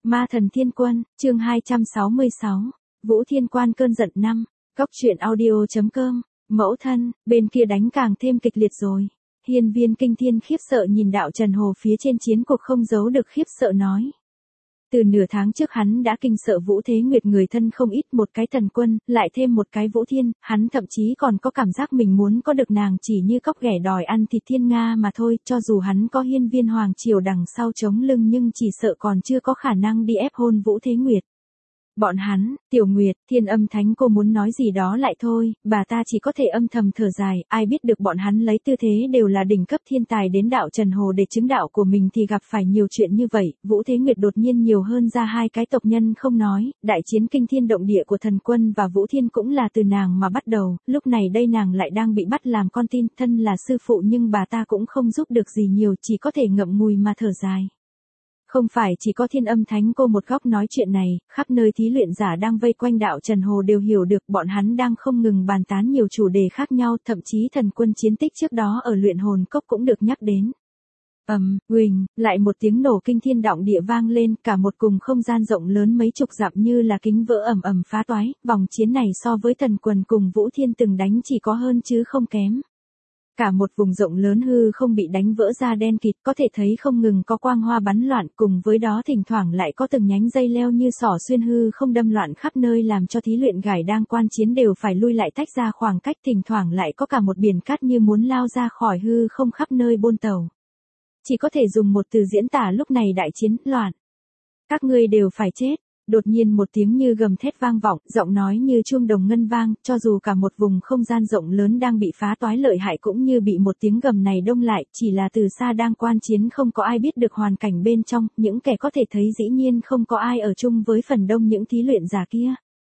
Ma thần thiên quân, chương 266. Vũ Thiên Quan cơn giận 5. Góc truyện audio.com. Mẫu thân, bên kia đánh càng thêm kịch liệt rồi. Hiên Viên Kinh Thiên khiếp sợ nhìn đạo Trần Hồ phía trên chiến cuộc không giấu được khiếp sợ nói. Từ nửa tháng trước hắn đã kinh sợ Vũ Thế Nguyệt người thân không ít, một cái thần quân, lại thêm một cái Vũ Thiên, hắn thậm chí còn có cảm giác mình muốn có được nàng chỉ như cóc ghẻ đòi ăn thịt thiên nga mà thôi, cho dù hắn có Hiên Viên Hoàng Triều đằng sau chống lưng nhưng chỉ sợ còn chưa có khả năng đi ép hôn Vũ Thế Nguyệt. Bọn hắn, Tiểu Nguyệt, Thiên Âm Thánh cô muốn nói gì đó lại thôi, bà ta chỉ có thể âm thầm thở dài, ai biết được bọn hắn lấy tư thế đều là đỉnh cấp thiên tài đến đạo Trần Hồ để chứng đạo của mình thì gặp phải nhiều chuyện như vậy, Vũ Thế Nguyệt đột nhiên nhiều hơn ra hai cái tộc nhân không nói, đại chiến kinh thiên động địa của thần quân và Vũ Thiên cũng là từ nàng mà bắt đầu, lúc này đây nàng lại đang bị bắt làm con tin, thân là sư phụ nhưng bà ta cũng không giúp được gì nhiều, chỉ có thể ngậm ngùi mà thở dài. Không phải chỉ có Thiên Âm Thánh cô một góc nói chuyện này, khắp nơi thí luyện giả đang vây quanh đạo Trần Hồ đều hiểu được bọn hắn đang không ngừng bàn tán nhiều chủ đề khác nhau, thậm chí thần quân chiến tích trước đó ở luyện hồn cốc cũng được nhắc đến. Huỳnh, lại một tiếng nổ kinh thiên động địa vang lên, cả một cùng không gian rộng lớn mấy chục dặm như là kính vỡ ầm phá toái, vòng chiến này so với thần quân cùng Vũ Thiên từng đánh chỉ có hơn chứ không kém. Cả một vùng rộng lớn hư không bị đánh vỡ ra đen kịt, có thể thấy không ngừng có quang hoa bắn loạn, cùng với đó thỉnh thoảng lại có từng nhánh dây leo như xỏ xuyên hư không đâm loạn khắp nơi làm cho thí luyện gải đang quan chiến đều phải lui lại tách ra khoảng cách, thỉnh thoảng lại có cả một biển cát như muốn lao ra khỏi hư không khắp nơi bôn tàu. Chỉ có thể dùng một từ diễn tả lúc này đại chiến, loạn. Các ngươi đều phải chết. Đột nhiên một tiếng như gầm thét vang vọng, giọng nói như chuông đồng ngân vang, cho dù cả một vùng không gian rộng lớn đang bị phá toái lợi hại cũng như bị một tiếng gầm này đông lại, chỉ là từ xa đang quan chiến không có ai biết được hoàn cảnh bên trong, những kẻ có thể thấy dĩ nhiên không có ai ở chung với phần đông những thí luyện giả kia.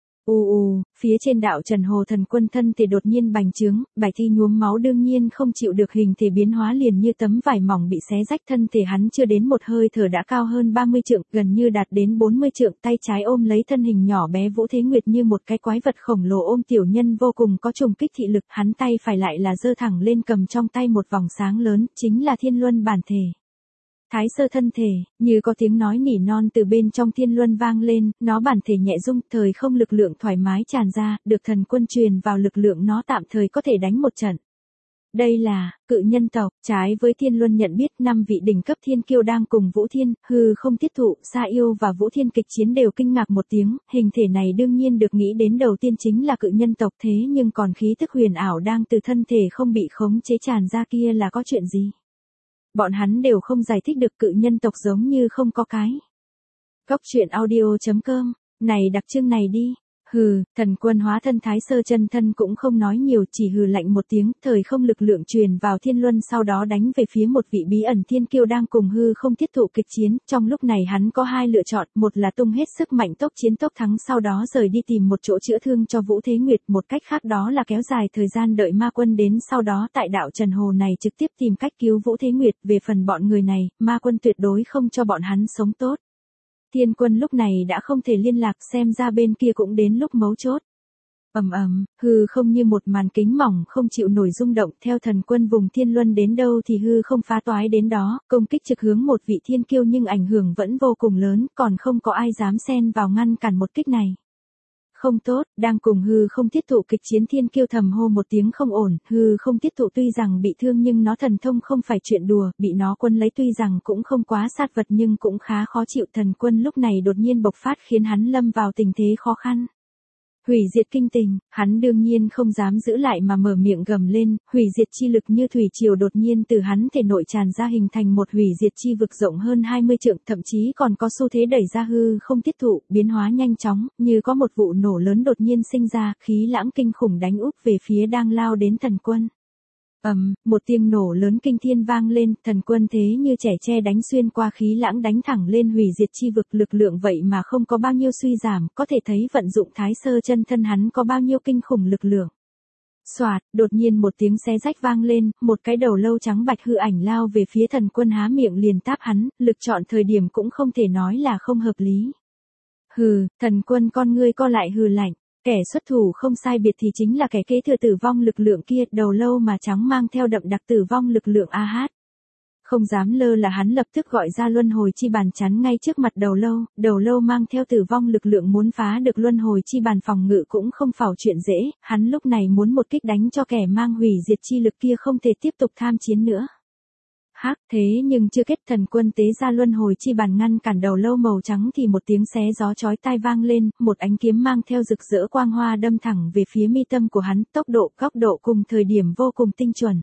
Phía trên đạo Trần Hồ thần quân thân thể đột nhiên bành trướng, bài thi nhuốm máu đương nhiên không chịu được hình thể biến hóa liền như tấm vải mỏng bị xé rách, thân thể hắn chưa đến một hơi thở đã cao hơn 30 trượng, gần như đạt đến 40 trượng, tay trái ôm lấy thân hình nhỏ bé Vũ Thế Nguyệt như một cái quái vật khổng lồ ôm tiểu nhân vô cùng có trùng kích thị lực, hắn tay phải lại là giơ thẳng lên cầm trong tay một vòng sáng lớn, chính là Thiên Luân bản thể. Thái sơ thân thể, như có tiếng nói nỉ non từ bên trong Thiên Luân vang lên, nó bản thể nhẹ rung, thời không lực lượng thoải mái tràn ra, được thần quân truyền vào lực lượng nó tạm thời có thể đánh một trận. Đây là, cự nhân tộc, trái với Thiên Luân nhận biết 5 vị đỉnh cấp thiên kiêu đang cùng Vũ Thiên, hư không tiết thụ, Sa Yêu và Vũ Thiên kịch chiến đều kinh ngạc một tiếng, hình thể này đương nhiên được nghĩ đến đầu tiên chính là cự nhân tộc thế nhưng còn khí tức huyền ảo đang từ thân thể không bị khống chế tràn ra kia là có chuyện gì? Bọn hắn đều không giải thích được, cự nhân tộc giống như không có cái. Góc truyện audio.com, này đặc trưng này đi. Thần quân hóa thân Thái sơ chân thân cũng không nói nhiều, chỉ hừ lạnh một tiếng, thời không lực lượng truyền vào Thiên Luân sau đó đánh về phía một vị bí ẩn thiên kiêu đang cùng hư không thiết thụ kịch chiến, trong lúc này hắn có hai lựa chọn, một là tung hết sức mạnh tốc chiến tốc thắng sau đó rời đi tìm một chỗ chữa thương cho Vũ Thế Nguyệt, một cách khác đó là kéo dài thời gian đợi ma quân đến sau đó tại đạo Trần Hồ này trực tiếp tìm cách cứu Vũ Thế Nguyệt, về phần bọn người này, ma quân tuyệt đối không cho bọn hắn sống tốt. Thiên quân lúc này đã không thể liên lạc, xem ra bên kia cũng đến lúc mấu chốt. Hư không như một màn kính mỏng không chịu nổi rung động, theo thần quân vùng Thiên Luân đến đâu thì hư không phá toái đến đó, công kích trực hướng một vị thiên kiêu nhưng ảnh hưởng vẫn vô cùng lớn, còn không có ai dám xen vào ngăn cản một kích này. Không tốt, đang cùng hư không tiết thụ kịch chiến thiên kiêu thầm hô một tiếng không ổn, hư không tiết thụ tuy rằng bị thương nhưng nó thần thông không phải chuyện đùa, bị nó quân lấy tuy rằng cũng không quá sát vật nhưng cũng khá khó chịu, thần quân lúc này đột nhiên bộc phát khiến hắn lâm vào tình thế khó khăn. Hủy diệt kinh tình, hắn đương nhiên không dám giữ lại mà mở miệng gầm lên, hủy diệt chi lực như thủy triều đột nhiên từ hắn thể nội tràn ra hình thành một hủy diệt chi vực rộng hơn 20 trượng, thậm chí còn có xu thế đẩy ra hư không tiết thụ, biến hóa nhanh chóng, như có một vụ nổ lớn đột nhiên sinh ra, khí lãng kinh khủng đánh úp về phía đang lao đến thần quân. Một tiếng nổ lớn kinh thiên vang lên, thần quân thế như trẻ tre đánh xuyên qua khí lãng đánh thẳng lên hủy diệt chi vực, lực lượng vậy mà không có bao nhiêu suy giảm, có thể thấy vận dụng Thái sơ chân thân hắn có bao nhiêu kinh khủng lực lượng. Soạt, đột nhiên một tiếng xé rách vang lên, một cái đầu lâu trắng bạch hư ảnh lao về phía thần quân há miệng liền táp hắn, lực chọn thời điểm cũng không thể nói là không hợp lý. Thần quân con ngươi co lại hừ lạnh. Kẻ xuất thủ không sai biệt thì chính là kẻ kế thừa tử vong lực lượng kia, đầu lâu mà trắng mang theo đậm đặc tử vong lực lượng AH. Không dám lơ là hắn lập tức gọi ra luân hồi chi bàn chắn ngay trước mặt đầu lâu mang theo tử vong lực lượng muốn phá được luân hồi chi bàn phòng ngự cũng không phải chuyện dễ, hắn lúc này muốn một kích đánh cho kẻ mang hủy diệt chi lực kia không thể tiếp tục tham chiến nữa. Hắc, thế nhưng chưa kết, thần quân tế ra luân hồi chi bàn ngăn cản đầu lâu màu trắng thì một tiếng xé gió chói tai vang lên, một ánh kiếm mang theo rực rỡ quang hoa đâm thẳng về phía mi tâm của hắn, tốc độ, góc độ cùng thời điểm vô cùng tinh chuẩn.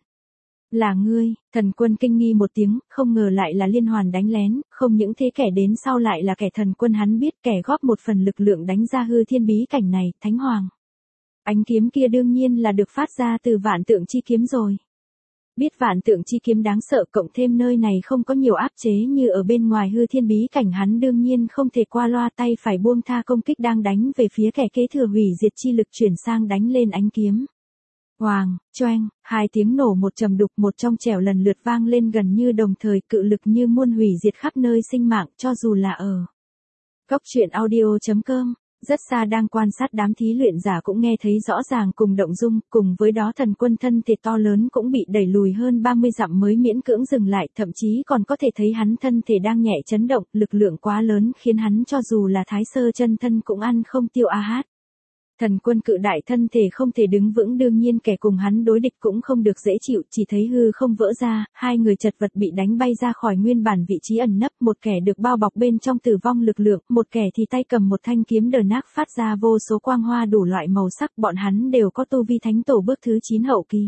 Là ngươi, thần quân kinh nghi một tiếng, không ngờ lại là liên hoàn đánh lén, không những thế kẻ đến sau lại là kẻ thần quân hắn biết, kẻ góp một phần lực lượng đánh ra hư thiên bí cảnh này, Thánh Hoàng. Ánh kiếm kia đương nhiên là được phát ra từ vạn tượng chi kiếm rồi. Biết vạn tượng chi kiếm đáng sợ, cộng thêm nơi này không có nhiều áp chế như ở bên ngoài hư thiên bí cảnh, hắn đương nhiên không thể qua loa, tay phải buông tha công kích đang đánh về phía kẻ kế thừa hủy diệt chi lực chuyển sang đánh lên ánh kiếm. Hoàng, choeng, hai tiếng nổ một trầm đục một trong trẻo lần lượt vang lên gần như đồng thời, cự lực như muôn hủy diệt khắp nơi sinh mạng, cho dù là ở Góc truyện audio.com. Rất xa đang quan sát đám thí luyện giả cũng nghe thấy rõ ràng cùng động dung, cùng với đó thần quân thân thể to lớn cũng bị đẩy lùi hơn 30 dặm mới miễn cưỡng dừng lại, thậm chí còn có thể thấy hắn thân thể đang nhẹ chấn động, lực lượng quá lớn khiến hắn cho dù là thái sơ chân thân cũng ăn không tiêu a hát. Thần quân cự đại thân thể không thể đứng vững, đương nhiên kẻ cùng hắn đối địch cũng không được dễ chịu, chỉ thấy hư không vỡ ra, hai người chật vật bị đánh bay ra khỏi nguyên bản vị trí ẩn nấp, một kẻ được bao bọc bên trong tử vong lực lượng, một kẻ thì tay cầm một thanh kiếm đờ nác phát ra vô số quang hoa đủ loại màu sắc, bọn hắn đều có tu vi thánh tổ bước thứ 9 hậu kỳ.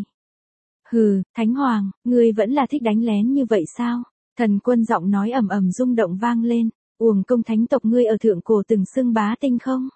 Hừ, Thánh Hoàng, ngươi vẫn là thích đánh lén như vậy sao? Thần quân giọng nói ầm ầm rung động vang lên, uổng công thánh tộc ngươi ở thượng cổ từng xưng bá tinh không?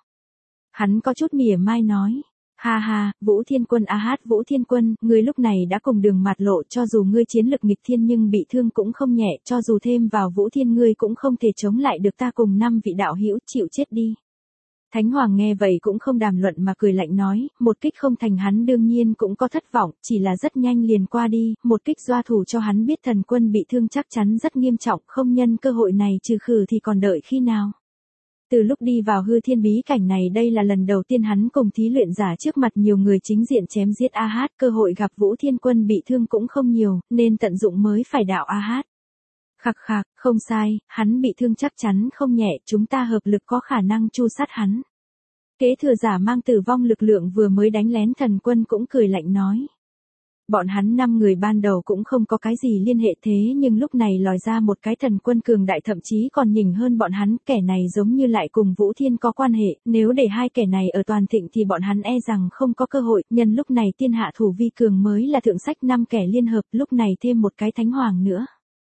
Hắn có chút mỉa mai nói, ha ha, Vũ Thiên Quân a hát, Vũ Thiên Quân, ngươi lúc này đã cùng đường mạt lộ, cho dù ngươi chiến lực nghịch thiên nhưng bị thương cũng không nhẹ, cho dù thêm vào Vũ Thiên ngươi cũng không thể chống lại được ta cùng 5 vị đạo hữu, chịu chết đi. Thánh Hoàng nghe vậy cũng không đàm luận mà cười lạnh nói, một kích không thành hắn đương nhiên cũng có thất vọng, chỉ là rất nhanh liền qua đi, một kích doa thủ cho hắn biết thần quân bị thương chắc chắn rất nghiêm trọng, không nhân cơ hội này trừ khử thì còn đợi khi nào. Từ lúc đi vào hư thiên bí cảnh này đây là lần đầu tiên hắn cùng thí luyện giả trước mặt nhiều người chính diện chém giết a hát, cơ hội gặp Vũ Thiên Quân bị thương cũng không nhiều, nên tận dụng mới phải đạo a hát. Khặc khạc, không sai, hắn bị thương chắc chắn không nhẹ, chúng ta hợp lực có khả năng tru sát hắn. Kế thừa giả mang tử vong lực lượng vừa mới đánh lén thần quân cũng cười lạnh nói. Bọn hắn 5 người ban đầu cũng không có cái gì liên hệ thế nhưng lúc này lòi ra một cái thần quân cường đại thậm chí còn nhỉnh hơn bọn hắn, kẻ này giống như lại cùng Vũ Thiên có quan hệ, nếu để hai kẻ này ở toàn thịnh thì bọn hắn e rằng không có cơ hội, nhân lúc này tiên hạ thủ vi cường mới là thượng sách 5 kẻ liên hợp, lúc này thêm một cái Thánh Hoàng nữa.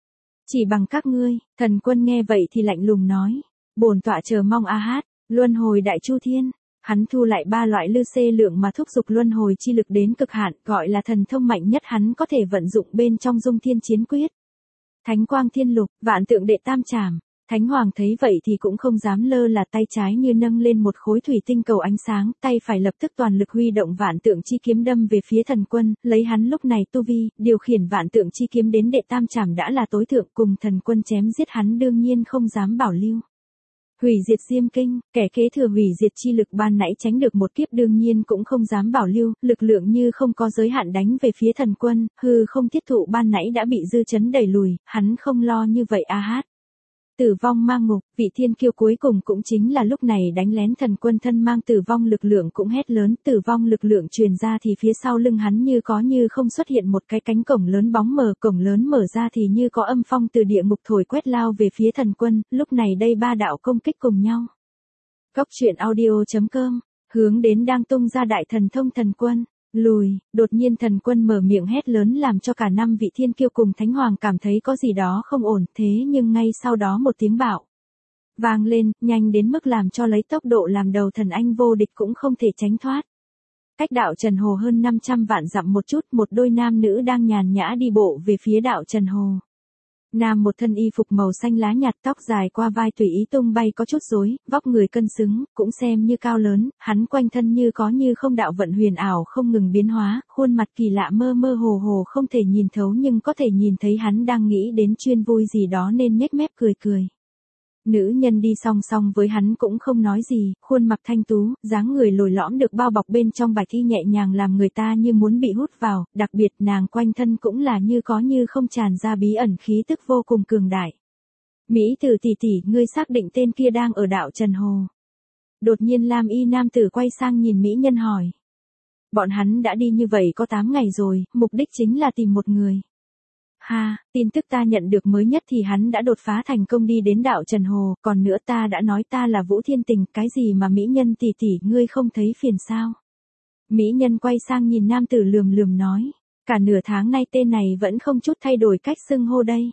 Chỉ bằng các ngươi, thần quân nghe vậy thì lạnh lùng nói, bổn tọa chờ mong a hát, luân hồi đại chu thiên. Hắn thu lại 3 loại lư xê lượng mà thúc dục luân hồi chi lực đến cực hạn, gọi là thần thông mạnh nhất hắn có thể vận dụng bên trong Dung Thiên Chiến Quyết. Thánh quang thiên lục, vạn tượng đệ tam trảm. Thánh Hoàng thấy vậy thì cũng không dám lơ là, tay trái như nâng lên một khối thủy tinh cầu ánh sáng, tay phải lập tức toàn lực huy động vạn tượng chi kiếm đâm về phía thần quân, lấy hắn lúc này tu vi, điều khiển vạn tượng chi kiếm đến đệ tam trảm đã là tối thượng, cùng thần quân chém giết hắn đương nhiên không dám bảo lưu. Hủy diệt diêm kinh, kẻ kế thừa hủy diệt chi lực ban nãy tránh được một kiếp đương nhiên cũng không dám bảo lưu, lực lượng như không có giới hạn đánh về phía thần quân, hư không thiết thụ ban nãy đã bị dư chấn đẩy lùi, hắn không lo như vậy a hát. Tử vong mang ngục, vị thiên kiêu cuối cùng cũng chính là lúc này đánh lén thần quân thân mang tử vong lực lượng cũng hét lớn, tử vong lực lượng truyền ra thì phía sau lưng hắn như có như không xuất hiện một cái cánh cổng lớn bóng mờ, cổng lớn mở ra thì như có âm phong từ địa ngục thổi quét lao về phía thần quân, lúc này đây 3 đạo công kích cùng nhau. Góc truyện audio.com, hướng đến đang tung ra đại thần thông thần quân. Lùi, đột nhiên thần quân mở miệng hét lớn làm cho cả 5 vị thiên kiêu cùng Thánh Hoàng cảm thấy có gì đó không ổn, thế nhưng ngay sau đó một tiếng bạo vang lên, nhanh đến mức làm cho lấy tốc độ làm đầu thần anh vô địch cũng không thể tránh thoát. Cách đạo Trần Hồ hơn 500 vạn dặm một chút, một đôi nam nữ đang nhàn nhã đi bộ về phía đạo Trần Hồ. Nam một thân y phục màu xanh lá nhạt, tóc dài qua vai tùy ý tung bay có chút rối, vóc người cân xứng, cũng xem như cao lớn, hắn quanh thân như có như không đạo vận huyền ảo không ngừng biến hóa, khuôn mặt kỳ lạ mơ mơ hồ hồ không thể nhìn thấu nhưng có thể nhìn thấy hắn đang nghĩ đến chuyên vui gì đó nên nhếch mép cười cười. Nữ nhân đi song song với hắn cũng không nói gì, khuôn mặt thanh tú, dáng người lồi lõm được bao bọc bên trong vải thi nhẹ nhàng làm người ta như muốn bị hút vào, đặc biệt nàng quanh thân cũng là như có như không tràn ra bí ẩn khí tức vô cùng cường đại. Mỹ Tử tỷ tỷ, ngươi xác định tên kia đang ở đạo Trần Hồ. Đột nhiên lam y nam tử quay sang nhìn mỹ nhân hỏi. Bọn hắn đã đi như vậy có 8 ngày rồi, mục đích chính là tìm một người. Ha, tin tức ta nhận được mới nhất thì hắn đã đột phá thành công đi đến đạo Trần Hồ, còn nữa ta đã nói ta là Vũ Thiên Tình, cái gì mà mỹ nhân tỷ tỷ ngươi không thấy phiền sao? Mỹ nhân quay sang nhìn nam tử lườm lườm nói, cả nửa tháng nay tên này vẫn không chút thay đổi cách xưng hô đây.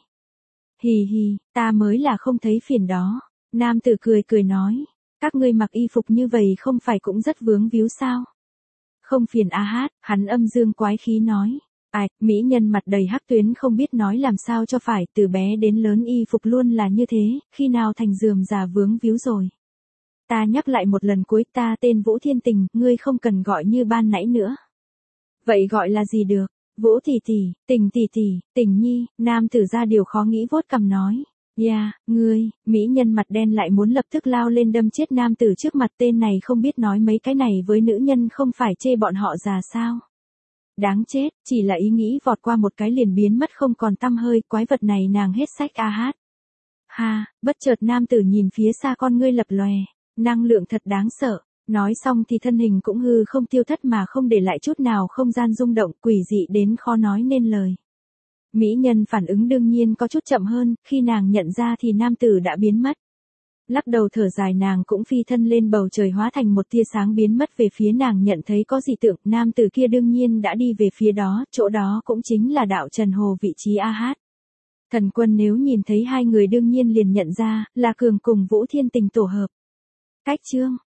Hì hì, ta mới là không thấy phiền đó. Nam tử cười cười nói, các ngươi mặc y phục như vậy không phải cũng rất vướng víu sao? Không phiền a hát, hắn âm dương quái khí nói. Ai, mỹ nhân mặt đầy hắc tuyến không biết nói làm sao cho phải, từ bé đến lớn y phục luôn là như thế, khi nào thành rườm rà vướng víu rồi. Ta nhắc lại một lần cuối, ta tên Vũ Thiên Tình, ngươi không cần gọi như ban nãy nữa. Vậy gọi là gì được? Vũ tỷ tỷ, Tình tỷ tỷ, Tình nhi, nam tử ra điều khó nghĩ vuốt cằm nói. Ngươi, mỹ nhân mặt đen lại muốn lập tức lao lên đâm chết nam tử trước mặt, tên này không biết nói mấy cái này với nữ nhân không phải chê bọn họ già sao. Đáng chết, chỉ là ý nghĩ vọt qua một cái liền biến mất không còn tăm hơi, quái vật này nàng hết sách a hát. Ha, bất chợt nam tử nhìn phía xa con ngươi lập lòe, năng lượng thật đáng sợ. Nói xong thì thân hình cũng hư không tiêu thất mà không để lại chút nào không gian rung động, quỷ dị đến khó nói nên lời. Mỹ nhân phản ứng đương nhiên có chút chậm hơn, khi nàng nhận ra thì nam tử đã biến mất. Lắc đầu thở dài nàng cũng phi thân lên bầu trời hóa thành một tia sáng biến mất về phía nàng nhận thấy có dị tượng, nam tử kia đương nhiên đã đi về phía đó, chỗ đó cũng chính là đạo Trần Hồ vị trí a hát. Thần Quân nếu nhìn thấy hai người đương nhiên liền nhận ra, là Cường cùng Vũ Thiên Tình tổ hợp. Cách chương